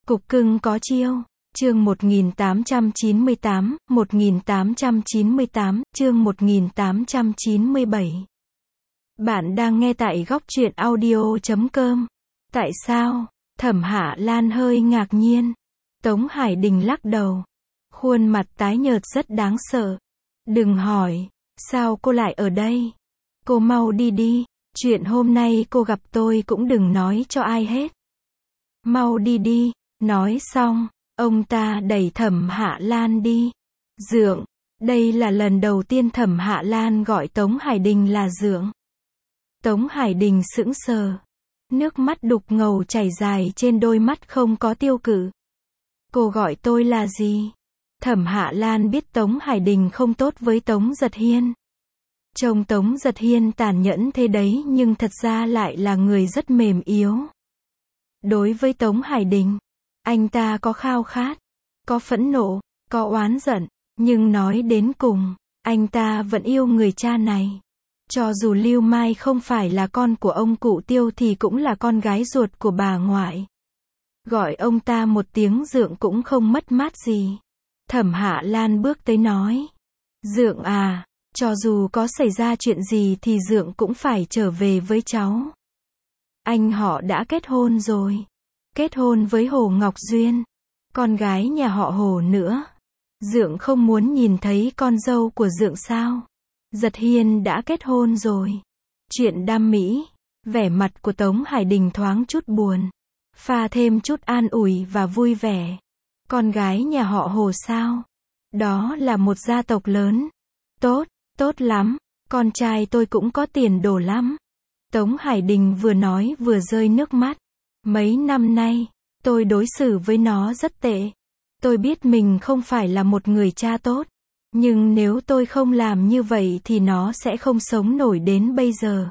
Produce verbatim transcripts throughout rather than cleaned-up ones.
Cục cưng có chiêu. Chương một nghìn tám trăm chín mươi tám, một nghìn tám trăm chín mươi tám, chương một nghìn tám trăm chín mươi bảy. Bạn đang nghe tại góc truyện audio chấm com. Tại sao? Thẩm Hạ Lan hơi ngạc nhiên. Tống Hải Đình lắc đầu. Khuôn mặt tái nhợt rất đáng sợ. Đừng hỏi, sao cô lại ở đây? Cô mau đi đi, chuyện hôm nay cô gặp tôi cũng đừng nói cho ai hết. Mau đi đi, nói xong, ông ta đẩy Thẩm Hạ Lan đi. Dượng, đây là lần đầu tiên Thẩm Hạ Lan gọi Tống Hải Đình là dượng. Tống Hải Đình sững sờ. Nước mắt đục ngầu chảy dài trên đôi mắt không có tiêu cự. Cô gọi tôi là gì? Thẩm Hạ Lan biết Tống Hải Đình không tốt với Tống Giật Hiên. Trông Tống Giật Hiên tàn nhẫn thế đấy nhưng thật ra lại là người rất mềm yếu. Đối với Tống Hải Đình, anh ta có khao khát, có phẫn nộ, có oán giận, nhưng nói đến cùng, anh ta vẫn yêu người cha này. Cho dù Lưu Mai không phải là con của ông cụ Tiêu thì cũng là con gái ruột của bà ngoại. Gọi ông ta một tiếng dượng cũng không mất mát gì. Thẩm Hạ Lan bước tới nói. Dượng à, cho dù có xảy ra chuyện gì thì dượng cũng phải trở về với cháu. Anh họ đã kết hôn rồi. Kết hôn với Hồ Ngọc Duyên. Con gái nhà họ Hồ nữa. Dượng không muốn nhìn thấy con dâu của dượng sao? Giật Hiên đã kết hôn rồi. Chuyện đam mỹ. Vẻ mặt của Tống Hải Đình thoáng chút buồn. Pha thêm chút an ủi và vui vẻ. Con gái nhà họ Hồ sao? Đó là một gia tộc lớn. Tốt, tốt lắm. Con trai tôi cũng có tiền đồ lắm. Tống Hải Đình vừa nói vừa rơi nước mắt. Mấy năm nay, tôi đối xử với nó rất tệ. Tôi biết mình không phải là một người cha tốt. Nhưng nếu tôi không làm như vậy thì nó sẽ không sống nổi đến bây giờ.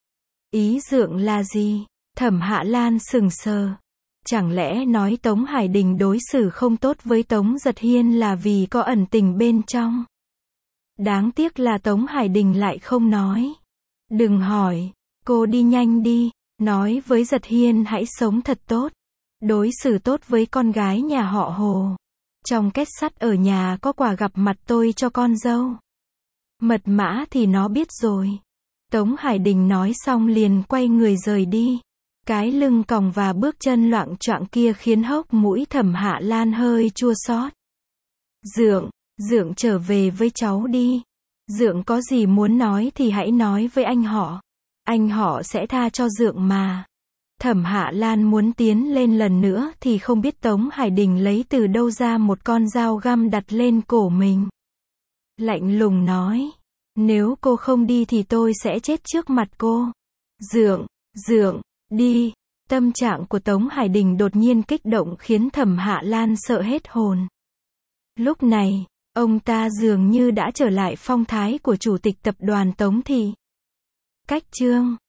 Ý dượng là gì? Thẩm Hạ Lan sững sờ. Chẳng lẽ nói Tống Hải Đình đối xử không tốt với Tống Giật Hiên là vì có ẩn tình bên trong? Đáng tiếc là Tống Hải Đình lại không nói. Đừng hỏi, cô đi nhanh đi, nói với Giật Hiên hãy sống thật tốt. Đối xử tốt với con gái nhà họ Hồ. Trong két sắt ở nhà có quà gặp mặt tôi cho con dâu. Mật mã thì nó biết rồi. Tống Hải Đình nói xong liền quay người rời đi. Cái lưng còng và bước chân loạng choạng kia khiến hốc mũi Thẩm Hạ Lan hơi chua xót. Dượng, dượng trở về với cháu đi. Dượng có gì muốn nói thì hãy nói với anh họ. Anh họ sẽ tha cho dượng mà. Thẩm Hạ Lan muốn tiến lên lần nữa thì không biết Tống Hải Đình lấy từ đâu ra một con dao găm đặt lên cổ mình. Lạnh lùng nói. Nếu cô không đi thì tôi sẽ chết trước mặt cô. Dượng, dượng, đi. Tâm trạng của Tống Hải Đình đột nhiên kích động khiến Thẩm Hạ Lan sợ hết hồn. Lúc này, ông ta dường như đã trở lại phong thái của chủ tịch tập đoàn Tống Thị. Cách chương